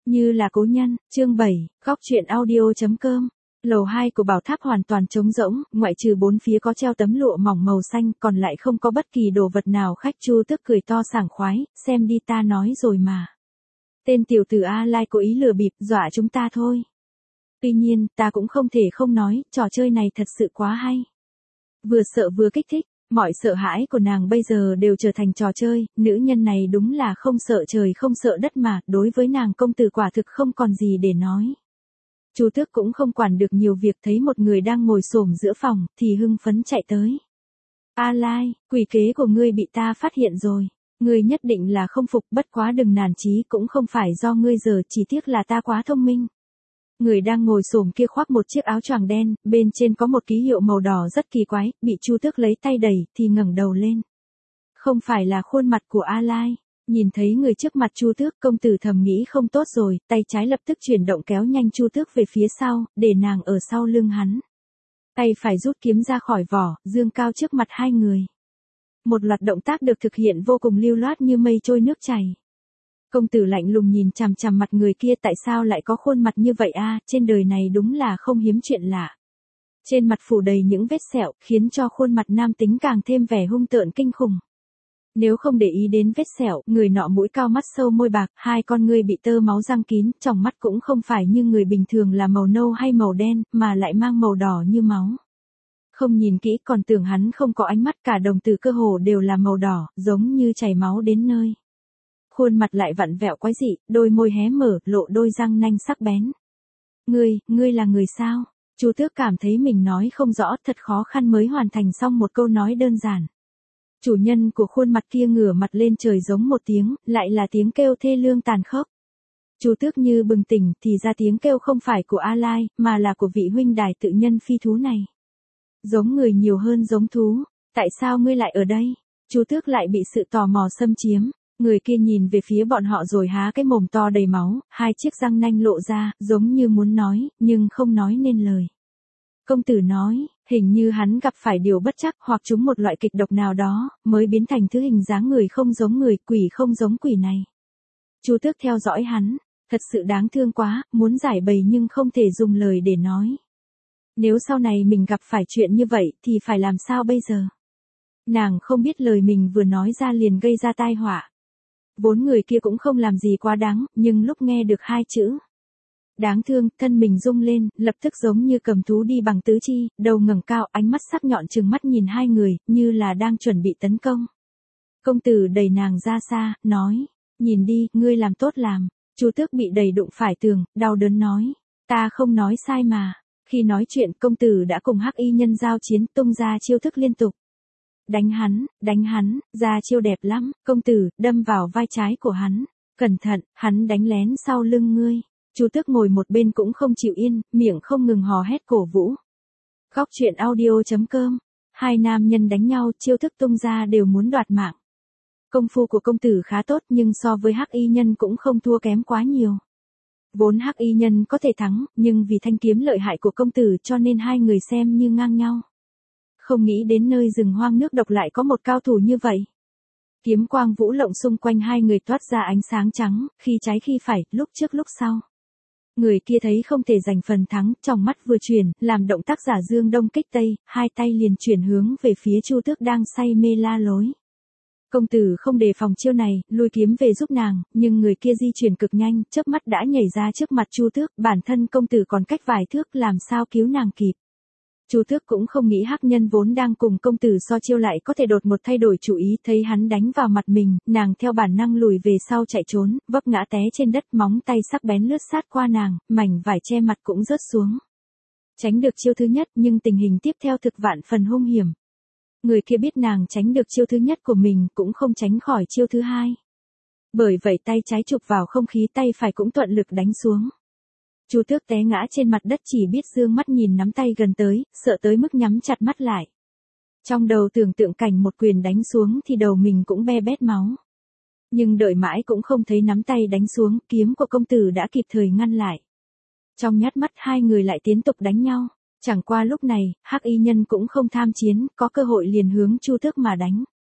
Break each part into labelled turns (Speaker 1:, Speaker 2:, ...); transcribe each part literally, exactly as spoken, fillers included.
Speaker 1: Như là cố nhân, chương bảy, góc truyện audio.com. Lầu hai của bảo tháp hoàn toàn trống rỗng, ngoại trừ bốn phía có treo tấm lụa mỏng màu xanh, còn lại không có bất kỳ đồ vật nào. Khách Chu Tước cười to sảng khoái, xem đi ta nói rồi mà. Tên tiểu tử A Lai cố ý lừa bịp, dọa chúng ta thôi. Tuy nhiên, ta cũng không thể không nói, trò chơi này thật sự quá hay. Vừa sợ vừa kích thích, mọi sợ hãi của nàng bây giờ đều trở thành trò chơi, nữ nhân này đúng là không sợ trời không sợ đất mà, đối với nàng công tử quả thực không còn gì để nói. Chu Tước cũng không quản được nhiều việc, thấy một người đang ngồi xổm giữa phòng, thì hưng phấn chạy tới. A Lai, quỷ kế của ngươi bị ta phát hiện rồi. Ngươi nhất định là không phục, bất quá đừng nản chí, cũng không phải do ngươi giờ, chỉ tiếc là ta quá thông minh. Người đang ngồi xổm kia khoác một chiếc áo choàng đen, bên trên có một ký hiệu màu đỏ rất kỳ quái, bị Chu Tước lấy tay đẩy, thì ngẩng đầu lên. Không phải là khuôn mặt của A Lai. Nhìn thấy người trước mặt Chu Tước, công tử thầm nghĩ không tốt rồi, tay trái lập tức chuyển động kéo nhanh Chu Tước về phía sau, để nàng ở sau lưng hắn. Tay phải rút kiếm ra khỏi vỏ, dương cao trước mặt hai người. Một loạt động tác được thực hiện vô cùng lưu loát như mây trôi nước chảy. Công tử lạnh lùng nhìn chằm chằm mặt người kia, tại sao lại có khuôn mặt như vậy a, trên đời này đúng là không hiếm chuyện lạ. Trên mặt phủ đầy những vết sẹo, khiến cho khuôn mặt nam tính càng thêm vẻ hung tợn kinh khủng. Nếu không để ý đến vết sẹo, người nọ mũi cao mắt sâu môi bạc, hai con ngươi bị tơ máu răng kín, tròng mắt cũng không phải như người bình thường là màu nâu hay màu đen, mà lại mang màu đỏ như máu. Không nhìn kỹ còn tưởng hắn không có ánh mắt, cả đồng tử cơ hồ đều là màu đỏ, giống như chảy máu đến nơi. Khuôn mặt lại vặn vẹo quái dị, đôi môi hé mở, lộ đôi răng nanh sắc bén. Ngươi, ngươi là người sao? Chu Tước cảm thấy mình nói không rõ, thật khó khăn mới hoàn thành xong một câu nói đơn giản. Chủ nhân của khuôn mặt kia ngửa mặt lên trời giống một tiếng, lại là tiếng kêu thê lương tàn khốc. Chu Tước như bừng tỉnh, thì ra tiếng kêu không phải của A Lai, mà là của vị huynh đài tự nhân phi thú này. Giống người nhiều hơn giống thú, tại sao ngươi lại ở đây? Chu Tước lại bị sự tò mò xâm chiếm. Người kia nhìn về phía bọn họ rồi há cái mồm to đầy máu, hai chiếc răng nanh lộ ra, giống như muốn nói, nhưng không nói nên lời. Công tử nói, hình như hắn gặp phải điều bất trắc hoặc trúng một loại kịch độc nào đó, mới biến thành thứ hình dáng người không giống người, quỷ không giống quỷ này. Chu Tước theo dõi hắn, thật sự đáng thương quá, muốn giải bày nhưng không thể dùng lời để nói. Nếu sau này mình gặp phải chuyện như vậy thì phải làm sao bây giờ? Nàng không biết lời mình vừa nói ra liền gây ra tai họa. Vốn người kia cũng không làm gì quá đáng, nhưng lúc nghe được hai chữ đáng thương, thân mình rung lên, lập tức giống như cầm thú đi bằng tứ chi, đầu ngẩng cao, ánh mắt sắc nhọn trừng mắt nhìn hai người, như là đang chuẩn bị tấn công. Công tử đẩy nàng ra xa, nói, nhìn đi, ngươi làm tốt làm. Chu Tước bị đẩy đụng phải tường, đau đớn nói, ta không nói sai mà. Khi nói chuyện, công tử đã cùng hắc y nhân giao chiến, tung ra chiêu thức liên tục. Đánh hắn, đánh hắn, ra chiêu đẹp lắm, công tử, đâm vào vai trái của hắn. Cẩn thận, hắn đánh lén sau lưng ngươi. Chu Tước ngồi một bên cũng không chịu yên, miệng không ngừng hò hét cổ vũ. Góc truyện audio.com. Hai nam nhân đánh nhau, chiêu thức tung ra đều muốn đoạt mạng. Công phu của công tử khá tốt nhưng so với hắc y nhân cũng không thua kém quá nhiều. Vốn hắc y nhân có thể thắng, nhưng vì thanh kiếm lợi hại của công tử cho nên hai người xem như ngang nhau. Không nghĩ đến nơi rừng hoang nước độc lại có một cao thủ như vậy. Kiếm quang vũ lộng xung quanh hai người toát ra ánh sáng trắng, khi trái khi phải, lúc trước lúc sau. Người kia thấy không thể giành phần thắng, trong mắt vừa chuyển, làm động tác giả dương đông kích tây, hai tay liền chuyển hướng về phía Chu Tước đang say mê la lối. Công tử không đề phòng chiêu này, lùi kiếm về giúp nàng, nhưng người kia di chuyển cực nhanh, chớp mắt đã nhảy ra trước mặt Chu Tước, bản thân công tử còn cách vài thước, làm sao cứu nàng kịp. Chu Tước cũng không nghĩ hắc nhân vốn đang cùng công tử so chiêu lại có thể đột một thay đổi chủ ý, thấy hắn đánh vào mặt mình, nàng theo bản năng lùi về sau chạy trốn, vấp ngã té trên đất, móng tay sắc bén lướt sát qua nàng, mảnh vải che mặt cũng rớt xuống. Tránh được chiêu thứ nhất, nhưng tình hình tiếp theo thực vạn phần hung hiểm. Người kia biết nàng tránh được chiêu thứ nhất của mình, cũng không tránh khỏi chiêu thứ hai. Bởi vậy tay trái chụp vào không khí, tay phải cũng thuận lực đánh xuống. Chu Tước té ngã trên mặt đất, chỉ biết dương mắt nhìn nắm tay gần tới, sợ tới mức nhắm chặt mắt lại. Trong đầu tưởng tượng cảnh một quyền đánh xuống thì đầu mình cũng be bét máu. Nhưng đợi mãi cũng không thấy nắm tay đánh xuống, kiếm của công tử đã kịp thời ngăn lại. Trong nhát mắt hai người lại tiếp tục đánh nhau. Chẳng qua lúc này, hắc y nhân cũng không tham chiến, có cơ hội liền hướng Chu Tước mà đánh.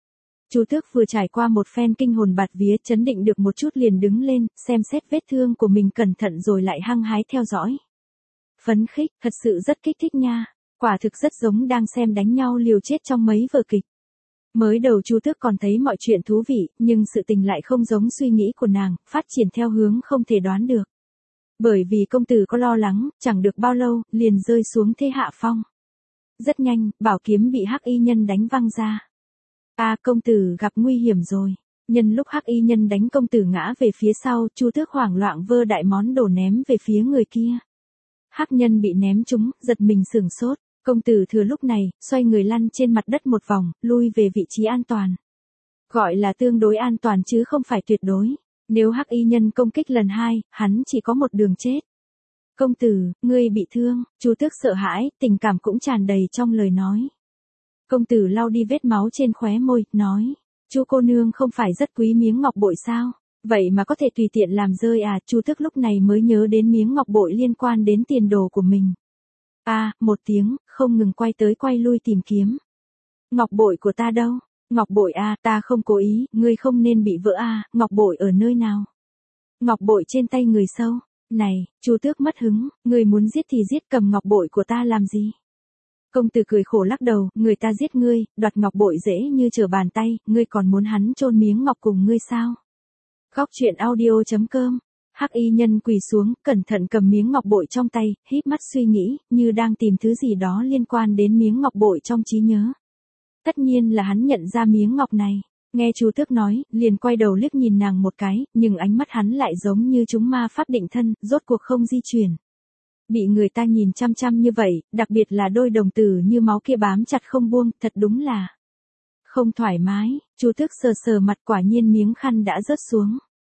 Speaker 1: Chu Tước vừa trải qua một phen kinh hồn bạt vía, chấn định được một chút liền đứng lên, xem xét vết thương của mình cẩn thận rồi lại hăng hái theo dõi. Phấn khích, thật sự rất kích thích nha, quả thực rất giống đang xem đánh nhau liều chết trong mấy vở kịch. Mới đầu Chu Tước còn thấy mọi chuyện thú vị, nhưng sự tình lại không giống suy nghĩ của nàng, phát triển theo hướng không thể đoán được. Bởi vì công tử có lo lắng, chẳng được bao lâu, liền rơi xuống thế hạ phong. Rất nhanh, bảo kiếm bị hắc y nhân đánh văng ra. A, công tử gặp nguy hiểm rồi. Nhân lúc hắc y nhân đánh công tử ngã về phía sau, Chu Tước hoảng loạn vơ đại món đồ ném về phía người kia. Hắc nhân bị ném trúng, giật mình sửng sốt. Công tử thừa lúc này, xoay người lăn trên mặt đất một vòng, lui về vị trí an toàn. Gọi là tương đối an toàn chứ không phải tuyệt đối. Nếu hắc y nhân công kích lần hai, hắn chỉ có một đường chết. Công tử, ngươi bị thương. Chu Tước sợ hãi, tình cảm cũng tràn đầy trong lời nói. Công tử lau đi vết máu trên khóe môi, nói. Chu cô nương không phải rất quý miếng ngọc bội sao? Vậy mà có thể tùy tiện làm rơi à? Chu Tước lúc này mới nhớ đến miếng ngọc bội liên quan đến tiền đồ của mình. A, à, một tiếng, không ngừng quay tới quay lui tìm kiếm. Ngọc bội của ta đâu? Ngọc bội a, à, ta không cố ý, ngươi không nên bị vỡ a, à, ngọc bội ở nơi nào? Ngọc bội trên tay người sâu. Này, Chu Tước mất hứng, ngươi muốn giết thì giết, cầm ngọc bội của ta làm gì? Công tử cười khổ lắc đầu, người ta giết ngươi, đoạt ngọc bội dễ như trở bàn tay, ngươi còn muốn hắn chôn miếng ngọc cùng ngươi sao? Góc truyện audio chấm com. Hắc y nhân quỳ xuống, cẩn thận cầm miếng ngọc bội trong tay, híp mắt suy nghĩ, như đang tìm thứ gì đó liên quan đến miếng ngọc bội trong trí nhớ. Tất nhiên là hắn nhận ra miếng ngọc này. Nghe Chu Tước nói, liền quay đầu liếc nhìn nàng một cái, nhưng ánh mắt hắn lại giống như chúng ma pháp định thân, rốt cuộc không di chuyển. Bị người ta nhìn chăm chăm như vậy, đặc biệt là đôi đồng tử như máu kia bám chặt không buông, thật đúng là không thoải mái. Chu Tước sờ sờ mặt, quả nhiên miếng khăn đã rớt xuống.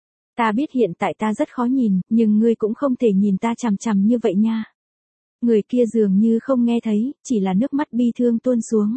Speaker 1: Ta biết hiện tại ta rất khó nhìn, nhưng ngươi cũng không thể nhìn ta chằm chằm như vậy nha. Người kia dường như không nghe thấy, chỉ là nước mắt bi thương tuôn xuống.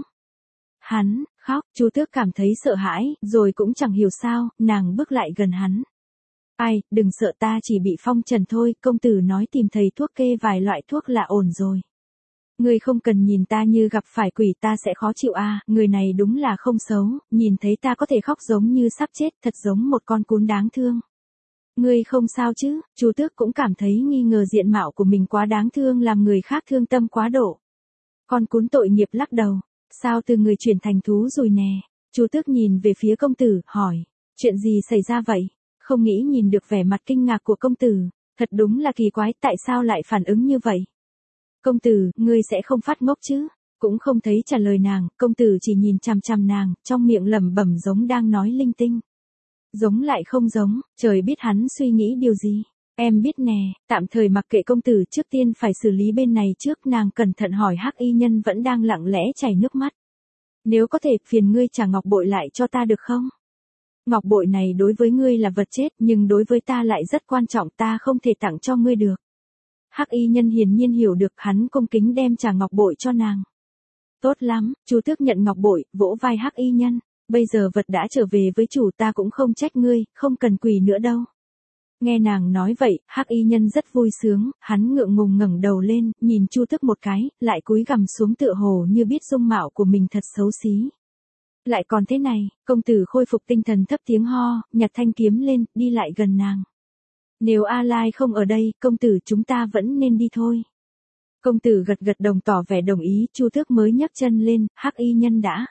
Speaker 1: Hắn khóc, Chu Tước cảm thấy sợ hãi, rồi cũng chẳng hiểu sao, nàng bước lại gần hắn. Ai, đừng sợ, ta chỉ bị phong trần thôi, công tử nói tìm thầy thuốc kê vài loại thuốc là ổn rồi. Ngươi không cần nhìn ta như gặp phải quỷ, ta sẽ khó chịu a, à, người này đúng là không xấu, nhìn thấy ta có thể khóc giống như sắp chết, thật giống một con cún đáng thương. Ngươi không sao chứ? Chu Tước cũng cảm thấy nghi ngờ diện mạo của mình quá đáng thương, làm người khác thương tâm quá độ. Con cún tội nghiệp lắc đầu. Sao từ người chuyển thành thú rồi nè? Chu Tước nhìn về phía công tử, hỏi. Chuyện gì xảy ra vậy? Không nghĩ nhìn được vẻ mặt kinh ngạc của công tử. Thật đúng là kỳ quái, tại sao lại phản ứng như vậy? Công tử, ngươi sẽ không phát ngốc chứ? Cũng không thấy trả lời nàng, công tử chỉ nhìn chằm chằm nàng, trong miệng lẩm bẩm giống đang nói linh tinh. Giống lại không giống, trời biết hắn suy nghĩ điều gì. Em biết nè, tạm thời mặc kệ công tử, trước tiên phải xử lý bên này trước. Nàng cẩn thận hỏi hắc y nhân vẫn đang lặng lẽ chảy nước mắt. Nếu có thể, phiền ngươi trả ngọc bội lại cho ta được không? Ngọc bội này đối với ngươi là vật chết, nhưng đối với ta lại rất quan trọng, ta không thể tặng cho ngươi được. Hắc y nhân hiển nhiên hiểu được, hắn cung kính đem trả ngọc bội cho nàng. Tốt lắm, Chu Tước nhận ngọc bội, vỗ vai hắc y nhân. Bây giờ vật đã trở về với chủ, ta cũng không trách ngươi, không cần quỳ nữa đâu. Nghe nàng nói vậy, hắc y nhân rất vui sướng, hắn ngượng ngùng ngẩng đầu lên, nhìn Chu Tước một cái, lại cúi gằm xuống tựa hồ như biết dung mạo của mình thật xấu xí. Lại còn thế này, công tử khôi phục tinh thần thấp tiếng ho, nhặt thanh kiếm lên, đi lại gần nàng. Nếu A Lai không ở đây, công tử chúng ta vẫn nên đi thôi. Công tử gật gật đồng tỏ vẻ đồng ý, Chu Tước mới nhấc chân lên, hắc y nhân đã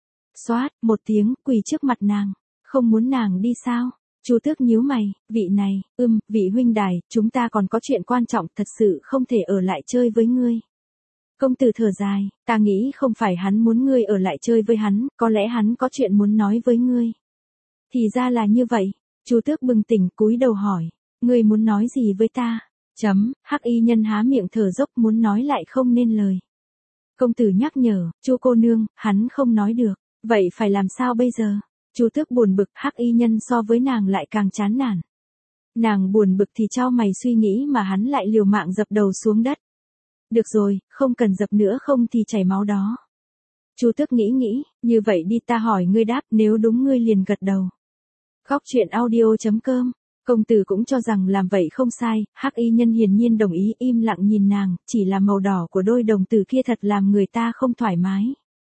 Speaker 1: xoát một tiếng, quỳ trước mặt nàng. Không muốn nàng đi sao? Chu Tước nhíu mày, vị này, ưm, vị huynh đài, chúng ta còn có chuyện quan trọng, thật sự không thể ở lại chơi với ngươi. Công tử thở dài, ta nghĩ không phải hắn muốn ngươi ở lại chơi với hắn, có lẽ hắn có chuyện muốn nói với ngươi. Thì ra là như vậy. Chu Tước bừng tỉnh, cúi đầu hỏi, ngươi muốn nói gì với ta? Chấm, hắc y nhân há miệng thở dốc, muốn nói lại không nên lời. Công tử nhắc nhở, Chu cô nương, hắn không nói được. Vậy phải làm sao bây giờ? Chu Tước buồn bực, hắc y nhân so với nàng lại càng chán nản. Nàng buồn bực thì chau mày suy nghĩ, mà hắn lại liều mạng dập đầu xuống đất. Được rồi, không cần dập nữa, không thì chảy máu đó. Chu Tước nghĩ nghĩ, như vậy đi, ta hỏi ngươi đáp, nếu đúng ngươi liền gật đầu. Góc truyện audio chấm com. Công tử cũng cho rằng làm vậy không sai, hắc y nhân hiển nhiên đồng ý, im lặng nhìn nàng, chỉ là màu đỏ của đôi đồng tử kia thật làm người ta không thoải mái.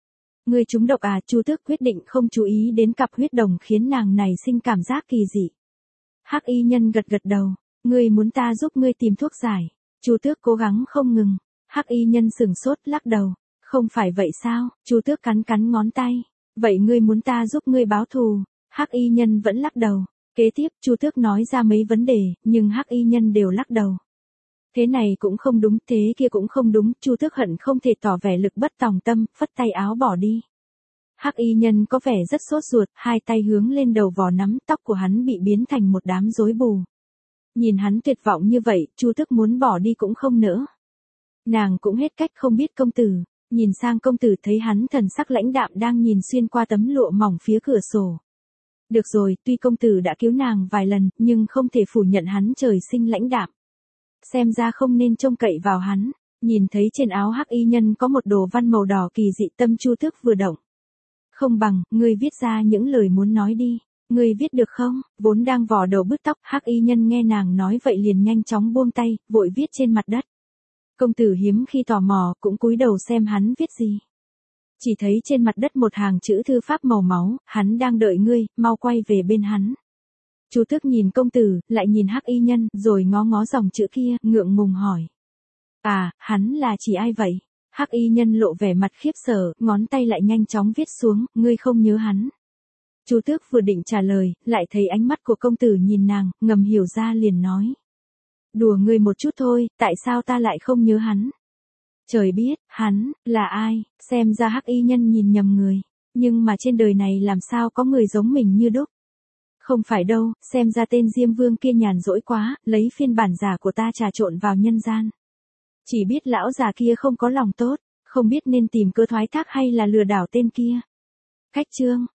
Speaker 1: Ngươi trúng độc à? Chu Tước quyết định không chú ý đến cặp huyết đồng khiến nàng này sinh cảm giác kỳ dị. Hắc y nhân gật gật đầu, ngươi muốn ta giúp ngươi tìm thuốc giải. Chu Tước cố gắng không ngừng. Hắc y nhân sừng sốt lắc đầu, không phải vậy sao? Chu Tước cắn cắn ngón tay, vậy ngươi muốn ta giúp ngươi báo thù? Hắc y nhân vẫn lắc đầu. Kế tiếp Chu Tước nói ra mấy vấn đề, nhưng hắc y nhân đều lắc đầu. Thế này cũng không đúng, thế kia cũng không đúng, Chu Tước hận không thể tỏ vẻ lực bất tòng tâm, phất tay áo bỏ đi. Hắc y nhân có vẻ rất sốt ruột, hai tay hướng lên đầu vò nắm, tóc của hắn bị biến thành một đám rối bù. Nhìn hắn tuyệt vọng như vậy, Chu Tước muốn bỏ đi cũng không nỡ. Nàng cũng hết cách không biết công tử, nhìn sang công tử thấy hắn thần sắc lãnh đạm đang nhìn xuyên qua tấm lụa mỏng phía cửa sổ. Được rồi, tuy công tử đã cứu nàng vài lần, nhưng không thể phủ nhận hắn trời sinh lãnh đạm. Xem ra không nên trông cậy vào hắn. Nhìn thấy trên áo hắc y nhân có một đồ văn màu đỏ kỳ dị, tâm Chu Tước vừa động. Không bằng, ngươi viết ra những lời muốn nói đi. Ngươi viết được không? Vốn đang vò đầu bứt tóc, hắc y nhân nghe nàng nói vậy liền nhanh chóng buông tay, vội viết trên mặt đất. Công tử hiếm khi tò mò, cũng cúi đầu xem hắn viết gì. Chỉ thấy trên mặt đất một hàng chữ thư pháp màu máu, hắn đang đợi ngươi, mau quay về bên hắn. Chu Tước nhìn công tử, lại nhìn hắc y nhân, rồi ngó ngó dòng chữ kia, ngượng ngùng hỏi. À, hắn là chỉ ai vậy? Hắc y nhân lộ vẻ mặt khiếp sợ, ngón tay lại nhanh chóng viết xuống, ngươi không nhớ hắn. Chu Tước vừa định trả lời, lại thấy ánh mắt của công tử nhìn nàng, ngầm hiểu ra liền nói. Đùa ngươi một chút thôi, tại sao ta lại không nhớ hắn? Trời biết, hắn, là ai? Xem ra hắc y nhân nhìn nhầm người. Nhưng mà trên đời này làm sao có người giống mình như đúc? Không phải đâu, xem ra tên Diêm Vương kia nhàn rỗi quá, lấy phiên bản giả của ta trà trộn vào nhân gian. Chỉ biết lão già kia không có lòng tốt, không biết nên tìm cơ thoái thác hay là lừa đảo tên kia. Cách chương